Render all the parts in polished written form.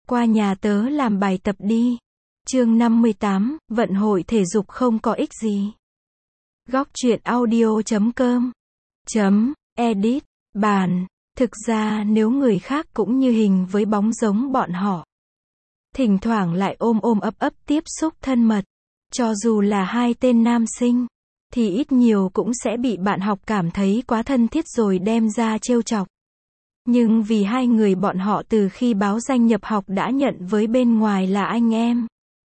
Qua nhà tớ làm bài tập đi. Chương 58, vận hội thể dục không có ích gì. Góc truyện audio.com edit, bản. Thực ra nếu người khác cũng như hình với bóng giống bọn họ. Thỉnh thoảng lại ôm ôm ấp ấp tiếp xúc thân mật. Cho dù là hai tên nam sinh, thì ít nhiều cũng sẽ bị bạn học cảm thấy quá thân thiết rồi đem ra trêu chọc. Nhưng vì hai người bọn họ từ khi báo danh nhập học đã nhận với bên ngoài là anh em.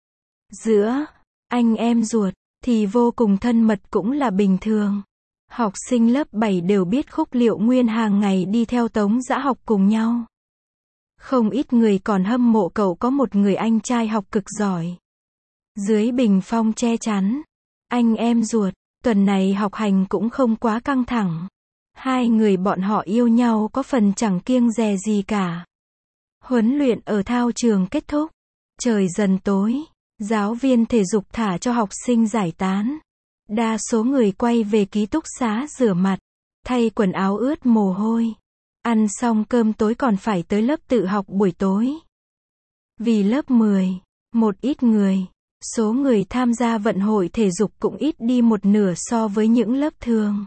Giữa anh em ruột thì vô cùng thân mật cũng là bình thường. Học sinh lớp 7 đều biết Khúc Liệu Nguyên hàng ngày đi theo Tống Dã học cùng nhau. Không ít người còn hâm mộ cậu có một người anh trai học cực giỏi. Dưới bình phong che chắn, anh em ruột, tuần này học hành cũng không quá căng thẳng. Hai người bọn họ yêu nhau có phần chẳng kiêng dè gì cả. Huấn luyện ở thao trường kết thúc. Trời dần tối, giáo viên thể dục thả cho học sinh giải tán. Đa số người quay về ký túc xá rửa mặt, thay quần áo ướt mồ hôi. Ăn xong cơm tối còn phải tới lớp tự học buổi tối. Vì lớp 10, một ít người, số người tham gia vận hội thể dục cũng ít đi một nửa so với những lớp thường.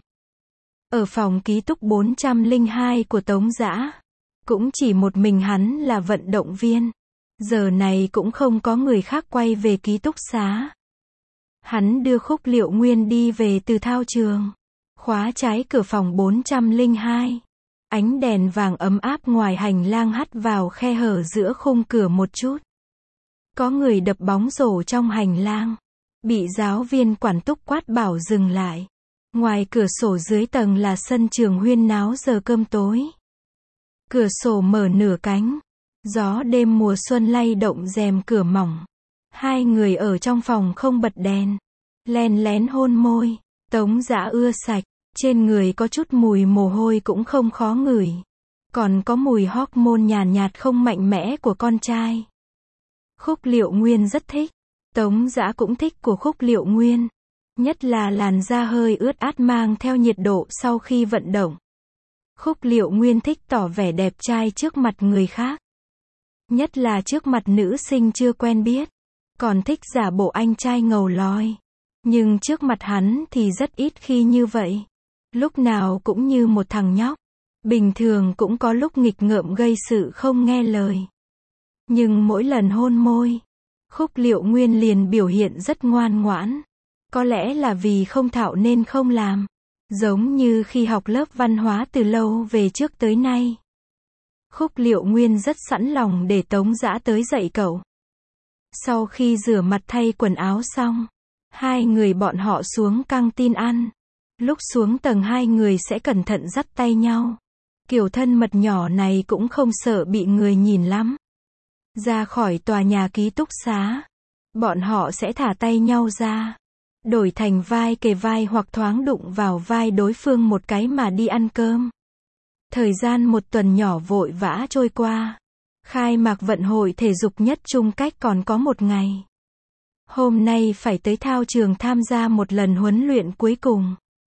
Ở phòng ký túc 402 của Tống Dã, cũng chỉ một mình hắn là vận động viên. Giờ này cũng không có người khác quay về ký túc xá. Hắn đưa Khúc Liệu Nguyên đi về từ thao trường, khóa trái cửa phòng 402. Ánh đèn vàng ấm áp ngoài hành lang hắt vào khe hở giữa khung cửa một chút. Có người đập bóng rổ trong hành lang, bị giáo viên quản túc quát bảo dừng lại. Ngoài cửa sổ dưới tầng là sân trường huyên náo giờ cơm tối. Cửa sổ mở nửa cánh, gió đêm mùa xuân lay động rèm cửa mỏng. Hai người ở trong phòng không bật đèn, len lén hôn môi. Tống Dã ưa sạch, trên người có chút mùi mồ hôi cũng không khó ngửi. Còn có mùi hormone nhàn nhạt không mạnh mẽ của con trai. Khúc Liệu Nguyên rất thích. Tống Dã cũng thích của Khúc Liệu Nguyên. Nhất là làn da hơi ướt át mang theo nhiệt độ sau khi vận động. Khúc Liệu Nguyên thích tỏ vẻ đẹp trai trước mặt người khác. Nhất là trước mặt nữ sinh chưa quen biết. Còn thích giả bộ anh trai ngầu lòi. Nhưng trước mặt hắn thì rất ít khi như vậy. Lúc nào cũng như một thằng nhóc. Bình thường cũng có lúc nghịch ngợm gây sự không nghe lời. Nhưng mỗi lần hôn môi, Khúc Liệu Nguyên liền biểu hiện rất ngoan ngoãn. Có lẽ là vì không thạo nên không làm. Giống như khi học lớp văn hóa từ lâu về trước tới nay. Khúc Liệu Nguyên rất sẵn lòng để Tống Dã tới dạy cậu. Sau khi rửa mặt thay quần áo xong, hai người bọn họ xuống căng tin ăn. Lúc xuống tầng hai người sẽ cẩn thận dắt tay nhau. Kiểu thân mật nhỏ này cũng không sợ bị người nhìn lắm. Ra khỏi tòa nhà ký túc xá, bọn họ sẽ thả tay nhau ra, đổi thành vai kề vai hoặc thoáng đụng vào vai đối phương một cái mà đi ăn cơm. Thời gian một tuần nhỏ vội vã trôi qua. Khai mạc vận hội thể dục nhất trung cách còn có một ngày. Hôm nay phải tới thao trường tham gia một lần huấn luyện cuối cùng.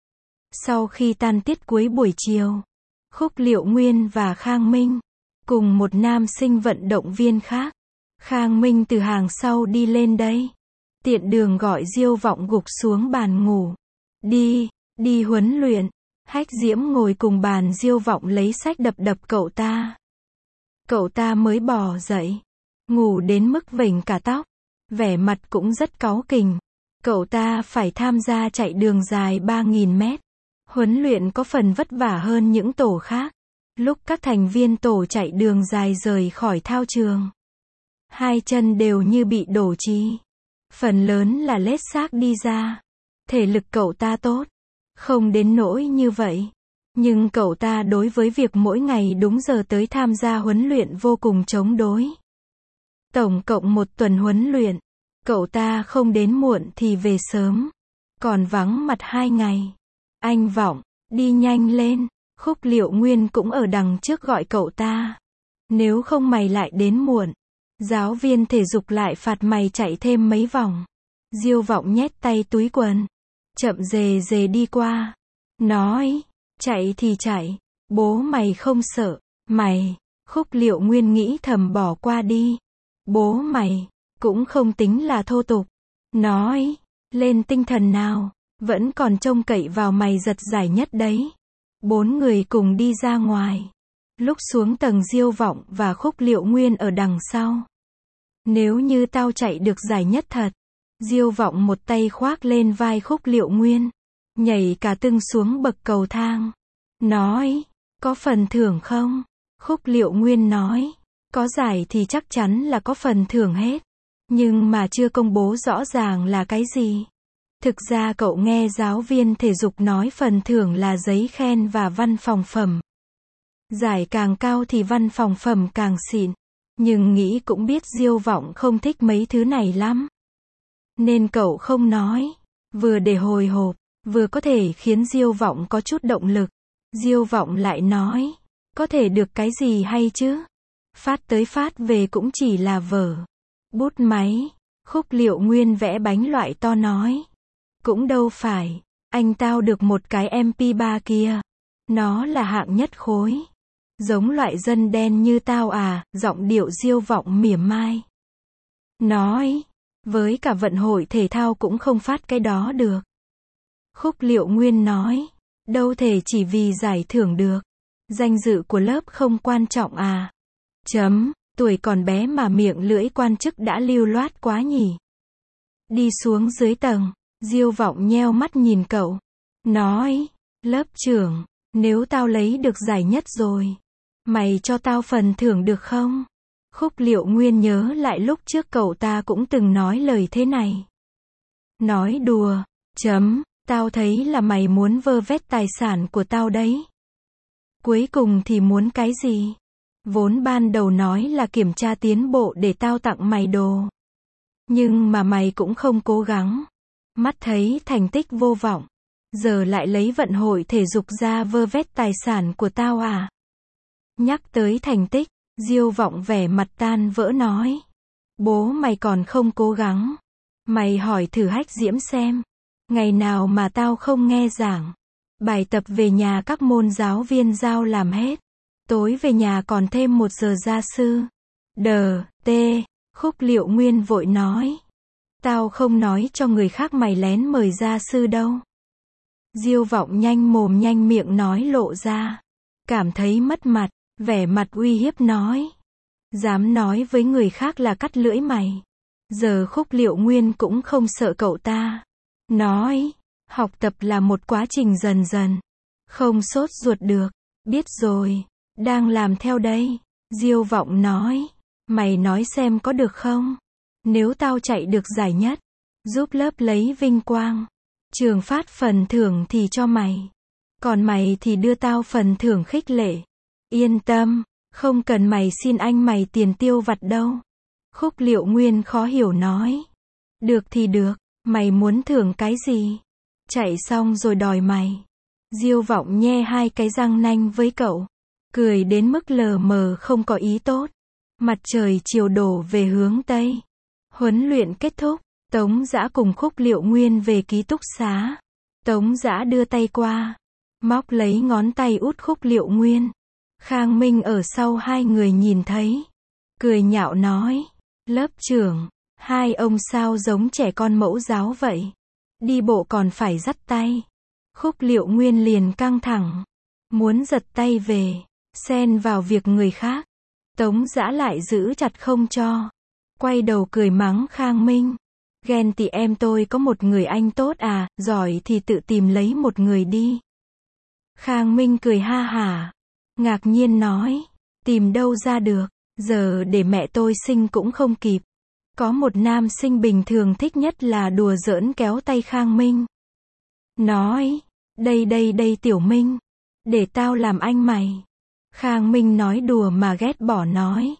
Sau khi tan tiết cuối buổi chiều, Khúc Liệu Nguyên và Khang Minh, cùng một nam sinh vận động viên khác. Khang Minh từ hàng sau đi lên đây. Tiện đường gọi Diêu Vọng gục xuống bàn ngủ. Đi huấn luyện. Hách Diễm ngồi cùng bàn Diêu Vọng lấy sách đập đập cậu ta. Cậu ta mới bò dậy. Ngủ đến mức vểnh cả tóc. Vẻ mặt cũng rất cáu kỉnh. Cậu ta phải tham gia chạy đường dài 3.000 mét. Huấn luyện có phần vất vả hơn những tổ khác. Lúc các thành viên tổ chạy đường dài rời khỏi thao trường, hai chân đều như bị đổ trì. Phần lớn là lết xác đi ra. Thể lực cậu ta tốt, không đến nỗi như vậy. Nhưng cậu ta đối với việc mỗi ngày đúng giờ tới tham gia huấn luyện vô cùng chống đối. Tổng cộng một tuần huấn luyện, cậu ta không đến muộn thì về sớm. Còn vắng mặt 2 ngày. Anh Vọng, đi nhanh lên. Khúc Liệu Nguyên cũng ở đằng trước gọi cậu ta. Nếu không mày lại đến muộn, giáo viên thể dục lại phạt mày chạy thêm mấy vòng. Diêu Vọng nhét tay túi quần, chậm rề rề đi qua. Nói, chạy thì chạy, bố mày không sợ, mày. Khúc Liệu Nguyên nghĩ thầm bỏ qua đi. Bố mày, cũng không tính là thô tục. Nói, lên tinh thần nào, vẫn còn trông cậy vào mày giật giải nhất đấy. 4 người cùng đi ra ngoài. Lúc xuống tầng Diêu Vọng và Khúc Liệu Nguyên ở đằng sau. Nếu như tao chạy được giải nhất thật. Diêu Vọng một tay khoác lên vai Khúc Liệu Nguyên. Nhảy cả tưng xuống bậc cầu thang. Nói, có phần thưởng không? Khúc Liệu Nguyên nói, có giải thì chắc chắn là có phần thưởng hết. Nhưng mà chưa công bố rõ ràng là cái gì. Thực ra cậu nghe giáo viên thể dục nói phần thưởng là giấy khen và văn phòng phẩm. Giải càng cao thì văn phòng phẩm càng xịn. Nhưng nghĩ cũng biết Diêu Vọng không thích mấy thứ này lắm. Nên cậu không nói. Vừa để hồi hộp, vừa có thể khiến Diêu Vọng có chút động lực. Diêu Vọng lại nói, có thể được cái gì hay chứ? Phát tới phát về cũng chỉ là vở. Bút máy. Khúc Liệu Nguyên vẽ bánh loại to nói. Cũng đâu phải. Anh tao được một cái MP3 kia. Nó là hạng nhất khối. Giống loại dân đen như tao à, giọng điệu Diêu Vọng mỉa mai. Nói, với cả vận hội thể thao cũng không phát cái đó được. Khúc Liệu Nguyên nói, đâu thể chỉ vì giải thưởng được. Danh dự của lớp không quan trọng à. Tuổi còn bé mà miệng lưỡi quan chức đã lưu loát quá nhỉ. Đi xuống dưới tầng, Diêu Vọng nheo mắt nhìn cậu. Nói, lớp trưởng, nếu tao lấy được giải nhất rồi, mày cho tao phần thưởng được không? Khúc Liệu Nguyên nhớ lại lúc trước cậu ta cũng từng nói lời thế này. Nói đùa, tao thấy là mày muốn vơ vét tài sản của tao đấy. Cuối cùng thì muốn cái gì? Vốn ban đầu nói là kiểm tra tiến bộ để tao tặng mày đồ. Nhưng mà mày cũng không cố gắng. Mắt thấy thành tích vô vọng. Giờ lại lấy vận hội thể dục ra vơ vét tài sản của tao à? Nhắc tới thành tích, Diêu Vọng vẻ mặt tan vỡ nói. Bố mày còn không cố gắng. Mày hỏi thử Hách Diễm xem. Ngày nào mà tao không nghe giảng. Bài tập về nhà các môn giáo viên giao làm hết. Tối về nhà còn thêm 1 giờ gia sư. Khúc Liệu Nguyên vội nói. Tao không nói cho người khác mày lén mời gia sư đâu. Diêu Vọng nhanh mồm nhanh miệng nói lộ ra. Cảm thấy mất mặt, vẻ mặt uy hiếp nói. Dám nói với người khác là cắt lưỡi mày. Giờ Khúc Liệu Nguyên cũng không sợ cậu ta. Nói, học tập là một quá trình dần dần. Không sốt ruột được. Biết rồi, đang làm theo đây. Diêu Vọng nói, mày nói xem có được không? Nếu tao chạy được giải nhất, giúp lớp lấy vinh quang, trường phát phần thưởng thì cho mày. Còn mày thì đưa tao phần thưởng khích lệ. Yên tâm, không cần mày xin anh mày tiền tiêu vặt đâu. Khúc Liệu Nguyên khó hiểu nói. Được thì được, mày muốn thưởng cái gì? Chạy xong rồi đòi mày. Diêu Vọng nhe 2 cái răng nanh với cậu. Cười đến mức lờ mờ không có ý tốt. Mặt trời chiều đổ về hướng Tây. Huấn luyện kết thúc. Tống Dã cùng Khúc Liệu Nguyên về ký túc xá. Tống Dã đưa tay qua. Móc lấy ngón tay út Khúc Liệu Nguyên. Khang Minh ở sau 2 người nhìn thấy. Cười nhạo nói. Lớp trưởng, 2 ông sao giống trẻ con mẫu giáo vậy? Đi bộ còn phải dắt tay. Khúc Liệu Nguyên liền căng thẳng. Muốn giật tay về. Xen vào việc người khác. Tống Dã lại giữ chặt không cho. Quay đầu cười mắng Khang Minh. Ghen tị em tôi có một người anh tốt à, giỏi thì tự tìm lấy một người đi. Khang Minh cười ha hả. Ngạc nhiên nói. Tìm đâu ra được, giờ để mẹ tôi sinh cũng không kịp. Có một nam sinh bình thường thích nhất là đùa giỡn kéo tay Khang Minh. Nói. Đây Tiểu Minh. Để tao làm anh mày. Khang Minh nói đùa mà ghét bỏ nói.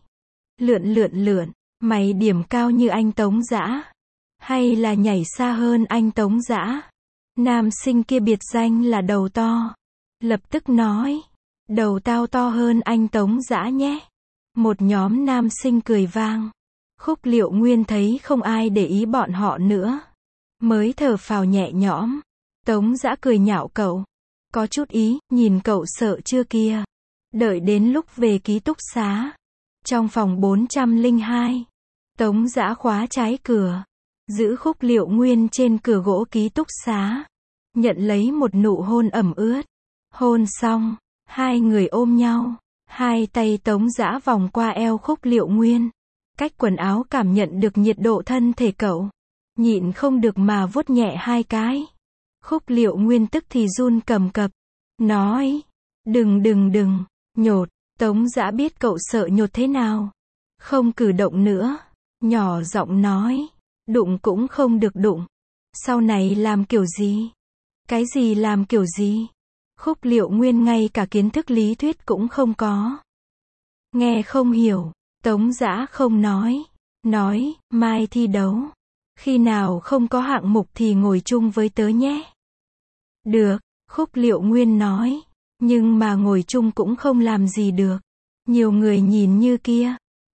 Lượn, mày điểm cao như anh Tống Dã. Hay là nhảy xa hơn anh Tống Dã? Nam sinh kia biệt danh là đầu to. Lập tức nói. Đầu tao to hơn anh Tống Dã nhé. Một nhóm nam sinh cười vang. Khúc Liệu Nguyên thấy không ai để ý bọn họ nữa. Mới thở phào nhẹ nhõm. Tống Dã cười nhạo cậu. Có chút ý, nhìn cậu sợ chưa kia. Đợi đến lúc về ký túc xá. Trong phòng 402. Tống Dã khóa trái cửa, giữ Khúc Liệu Nguyên trên cửa gỗ ký túc xá, nhận lấy một nụ hôn ẩm ướt. Hôn xong, hai người ôm nhau, hai tay Tống Dã vòng qua eo Khúc Liệu Nguyên, cách quần áo cảm nhận được nhiệt độ thân thể cậu, nhịn không được mà vuốt nhẹ hai cái. Khúc Liệu Nguyên tức thì run cầm cập, nói, đừng, nhột. Tống Dã biết cậu sợ nhột thế nào, không cử động nữa, nhỏ giọng nói, đụng cũng không được đụng, sau này làm kiểu gì? Cái gì làm kiểu gì? Khúc Liệu Nguyên ngay cả kiến thức lý thuyết cũng không có. Nghe không hiểu, Tống Dã không nói, mai thi đấu. Khi nào không có hạng mục thì ngồi chung với tớ nhé. Được, Khúc Liệu Nguyên nói, nhưng mà ngồi chung cũng không làm gì được. Nhiều người nhìn như kia.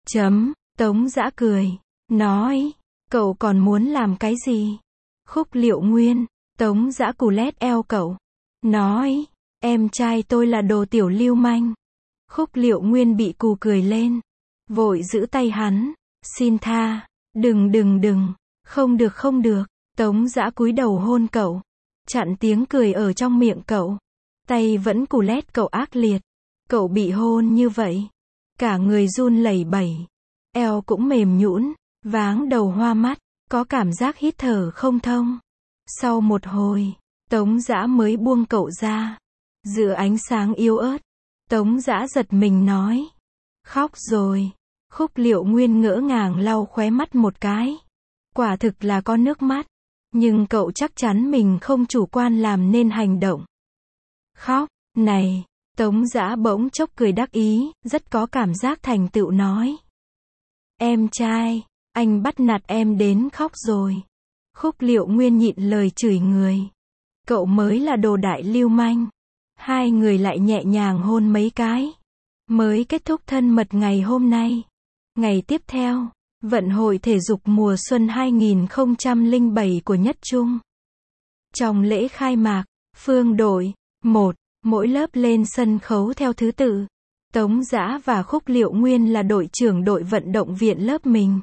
Tống Dã cười, nói, cậu còn muốn làm cái gì? Khúc Liệu Nguyên, Tống Dã cù lét eo cậu, nói, em trai tôi là đồ tiểu lưu manh. Khúc Liệu Nguyên bị cù cười lên, vội giữ tay hắn, xin tha, đừng, không được. Tống Dã cúi đầu hôn cậu, chặn tiếng cười ở trong miệng cậu, tay vẫn cù lét cậu ác liệt. Cậu bị hôn như vậy, cả người run lẩy bẩy, eo cũng mềm nhũn, váng đầu hoa mắt, có cảm giác hít thở không thông. Sau một hồi, Tống Dã mới buông cậu ra. Giữa ánh sáng yếu ớt, Tống Dã giật mình nói, khóc rồi. Khúc Liệu Nguyên ngỡ ngàng lau khóe mắt một cái. Quả thực là có nước mắt, nhưng cậu chắc chắn mình không chủ quan làm nên hành động. Khóc, này, Tống Dã bỗng chốc cười đắc ý, rất có cảm giác thành tựu nói. Em trai, anh bắt nạt em đến khóc rồi. Khúc Liệu Nguyên nhịn lời chửi người. Cậu mới là đồ đại lưu manh. Hai người lại nhẹ nhàng hôn mấy cái. Mới kết thúc thân mật ngày hôm nay. Ngày tiếp theo, vận hội thể dục mùa xuân 2007 của Nhất Trung. Trong lễ khai mạc, phương đội 1, mỗi lớp lên sân khấu theo thứ tự. Tống Dã và Khúc Liệu Nguyên là đội trưởng đội vận động viện lớp mình.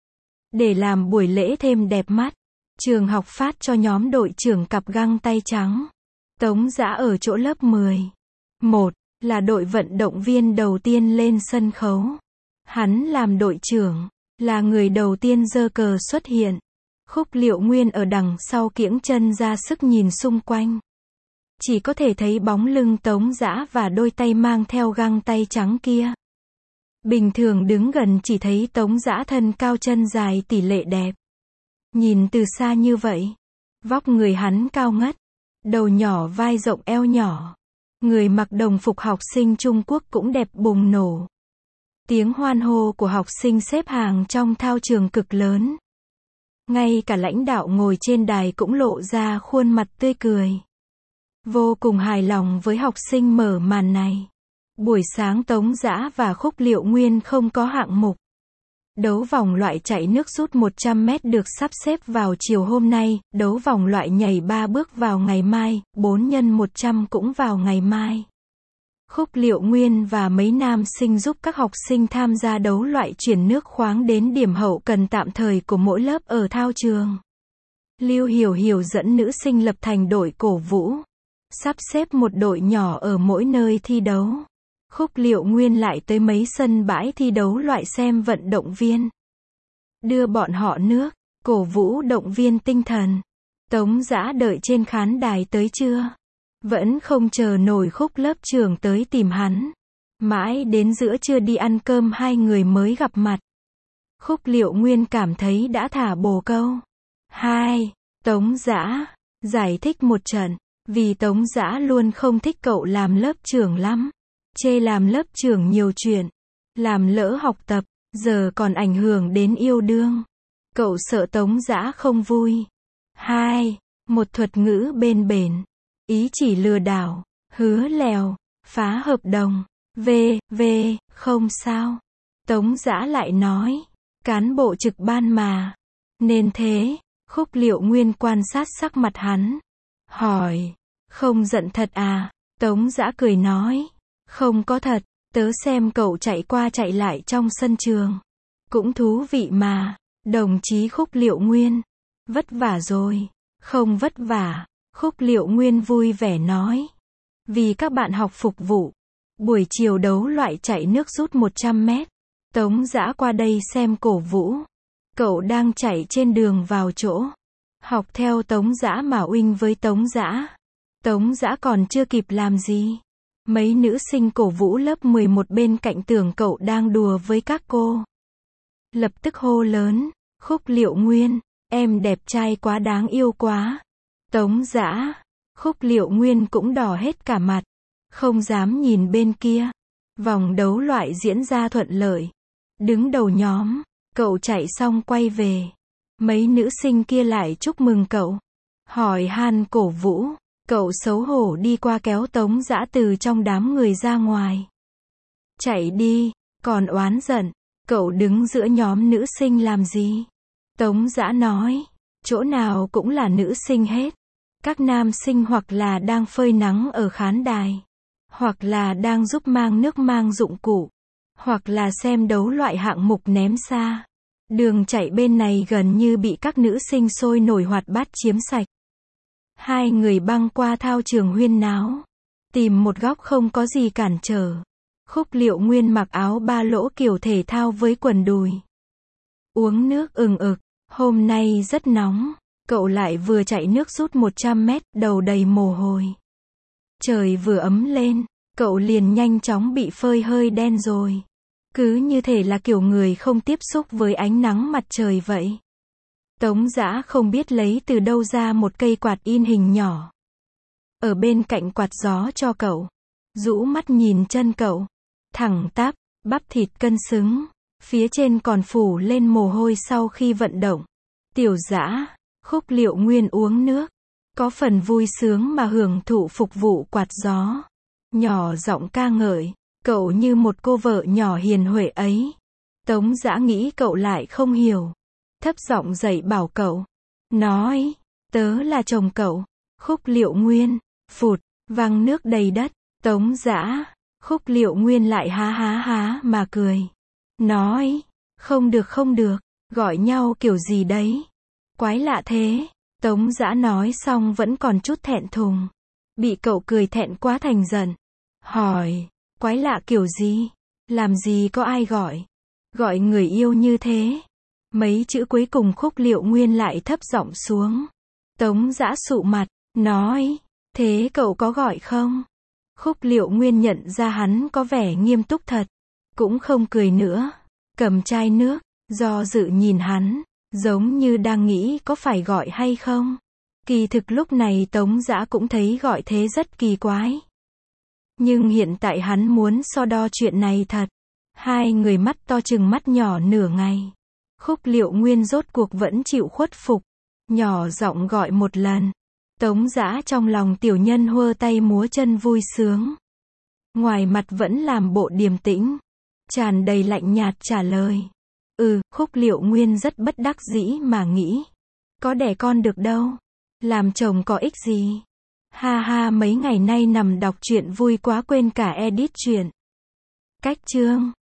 Để làm buổi lễ thêm đẹp mắt, trường học phát cho nhóm đội trưởng cặp găng tay trắng. Tống Dã ở chỗ lớp 10. 1, là đội vận động viên đầu tiên lên sân khấu. Hắn làm đội trưởng, là người đầu tiên giơ cờ xuất hiện. Khúc Liệu Nguyên ở đằng sau kiễng chân ra sức nhìn xung quanh. Chỉ có thể thấy bóng lưng Tống Dã và đôi tay mang theo găng tay trắng kia. Bình thường đứng gần chỉ thấy Tống Dã thân cao chân dài tỷ lệ đẹp. Nhìn từ xa như vậy, vóc người hắn cao ngất, đầu nhỏ vai rộng eo nhỏ. Người mặc đồng phục học sinh Trung Quốc cũng đẹp bùng nổ. Tiếng hoan hô của học sinh xếp hàng trong thao trường cực lớn. Ngay cả lãnh đạo ngồi trên đài cũng lộ ra khuôn mặt tươi cười. Vô cùng hài lòng với học sinh mở màn này. Buổi sáng Tống Dã và Khúc Liệu Nguyên không có hạng mục. Đấu vòng loại chạy nước rút 100 m được sắp xếp vào chiều hôm nay, đấu vòng loại nhảy 3 bước vào ngày mai, 4x100 cũng vào ngày mai. Khúc Liệu Nguyên và mấy nam sinh giúp các học sinh tham gia đấu loại chuyển nước khoáng đến điểm hậu cần tạm thời của mỗi lớp ở thao trường. Lưu Hiểu Hiểu dẫn nữ sinh lập thành đội cổ vũ, sắp xếp một đội nhỏ ở mỗi nơi thi đấu. Khúc Liệu Nguyên lại tới mấy sân bãi thi đấu loại xem vận động viên. Đưa bọn họ nước, cổ vũ động viên tinh thần. Tống Dã đợi trên khán đài tới trưa. Vẫn không chờ nổi Khúc lớp trưởng tới tìm hắn. Mãi đến giữa trưa đi ăn cơm hai người mới gặp mặt. Khúc Liệu Nguyên cảm thấy đã thả bồ câu. 2. Tống Dã giải thích một trận. Vì Tống Dã luôn không thích cậu làm lớp trưởng lắm. Chê làm lớp trưởng nhiều chuyện. Làm lỡ học tập, giờ còn ảnh hưởng đến yêu đương. Cậu sợ Tống Dã không vui. 2. Một thuật ngữ bên bển. Ý chỉ lừa đảo, hứa lèo, phá hợp đồng. Không sao. Tống Dã lại nói. Cán bộ trực ban mà. Nên thế. Khúc Liệu Nguyên quan sát sắc mặt hắn. Hỏi. Không giận thật à? Tống Dã cười nói. Không có thật, tớ xem cậu chạy qua chạy lại trong sân trường. Cũng thú vị mà, đồng chí Khúc Liệu Nguyên. Vất vả rồi. Không vất vả, Khúc Liệu Nguyên vui vẻ nói. Vì các bạn học phục vụ. Buổi chiều đấu loại chạy nước rút 100 mét. Tống Dã qua đây xem cổ vũ. Cậu đang chạy trên đường vào chỗ. Học theo Tống Dã mà uỳnh với Tống Dã. Tống Dã còn chưa kịp làm gì. Mấy nữ sinh cổ vũ lớp 11 bên cạnh tưởng cậu đang đùa với các cô. Lập tức hô lớn, Khúc Liệu Nguyên, em đẹp trai quá, đáng yêu quá. Tống Dã, Khúc Liệu Nguyên cũng đỏ hết cả mặt, không dám nhìn bên kia. Vòng đấu loại diễn ra thuận lợi. Đứng đầu nhóm, cậu chạy xong quay về. Mấy nữ sinh kia lại chúc mừng cậu. Hỏi han cổ vũ. Cậu xấu hổ đi qua kéo Tống Dã từ trong đám người ra ngoài. Chạy đi, còn oán giận. Cậu đứng giữa nhóm nữ sinh làm gì? Tống Dã nói, chỗ nào cũng là nữ sinh hết. Các nam sinh hoặc là đang phơi nắng ở khán đài, hoặc là đang giúp mang nước mang dụng cụ, hoặc là xem đấu loại hạng mục ném xa. Đường chạy bên này gần như bị các nữ sinh sôi nổi hoạt bát chiếm sạch. Hai người băng qua thao trường huyên náo, tìm một góc không có gì cản trở. Khúc Liệu Nguyên mặc áo ba lỗ kiểu thể thao với quần đùi. Uống nước ừng ực, hôm nay rất nóng. Cậu lại vừa chạy nước rút 100 mét, đầu đầy mồ hôi. Trời vừa ấm lên, cậu liền nhanh chóng bị phơi hơi đen rồi. Cứ như thể là kiểu người không tiếp xúc với ánh nắng mặt trời vậy. Tống Dã không biết lấy từ đâu ra một cây quạt in hình nhỏ. Ở bên cạnh quạt gió cho cậu. Rũ mắt nhìn chân cậu. Thẳng tắp, bắp thịt cân xứng. Phía trên còn phủ lên mồ hôi sau khi vận động. Tiểu Dã, Khúc Liệu Nguyên uống nước. Có phần vui sướng mà hưởng thụ phục vụ quạt gió. Nhỏ giọng ca ngợi. Cậu như một cô vợ nhỏ hiền huệ ấy. Tống Dã nghĩ cậu lại không hiểu. Thấp giọng dạy bảo cậu. Nói, tớ là chồng cậu. Khúc Liệu Nguyên, phụt, văng nước đầy đất. Tống Dã, Khúc Liệu Nguyên lại há há há mà cười. Nói, không được, gọi nhau kiểu gì đấy. Quái lạ thế. Tống Dã nói xong vẫn còn chút thẹn thùng. Bị cậu cười thẹn quá thành giận. Hỏi, quái lạ kiểu gì? Làm gì có ai gọi? Gọi người yêu như thế. Mấy chữ cuối cùng Khúc Liệu Nguyên lại thấp giọng xuống. Tống Dã sụ mặt, nói, thế cậu có gọi không? Khúc Liệu Nguyên nhận ra hắn có vẻ nghiêm túc thật. Cũng không cười nữa. Cầm chai nước, do dự nhìn hắn, giống như đang nghĩ có phải gọi hay không. Kỳ thực lúc này Tống Dã cũng thấy gọi thế rất kỳ quái. Nhưng hiện tại hắn muốn so đo chuyện này thật. Hai người mắt to chừng mắt nhỏ nửa ngày. Khúc Liệu Nguyên rốt cuộc vẫn chịu khuất phục. Nhỏ giọng gọi một lần. Tống Dã trong lòng tiểu nhân huơ tay múa chân vui sướng. Ngoài mặt vẫn làm bộ điềm tĩnh. Tràn đầy lạnh nhạt trả lời. Khúc Liệu Nguyên rất bất đắc dĩ mà nghĩ. Có đẻ con được đâu. Làm chồng có ích gì. Ha ha, mấy ngày nay nằm đọc truyện vui quá quên cả edit truyện. Cách chương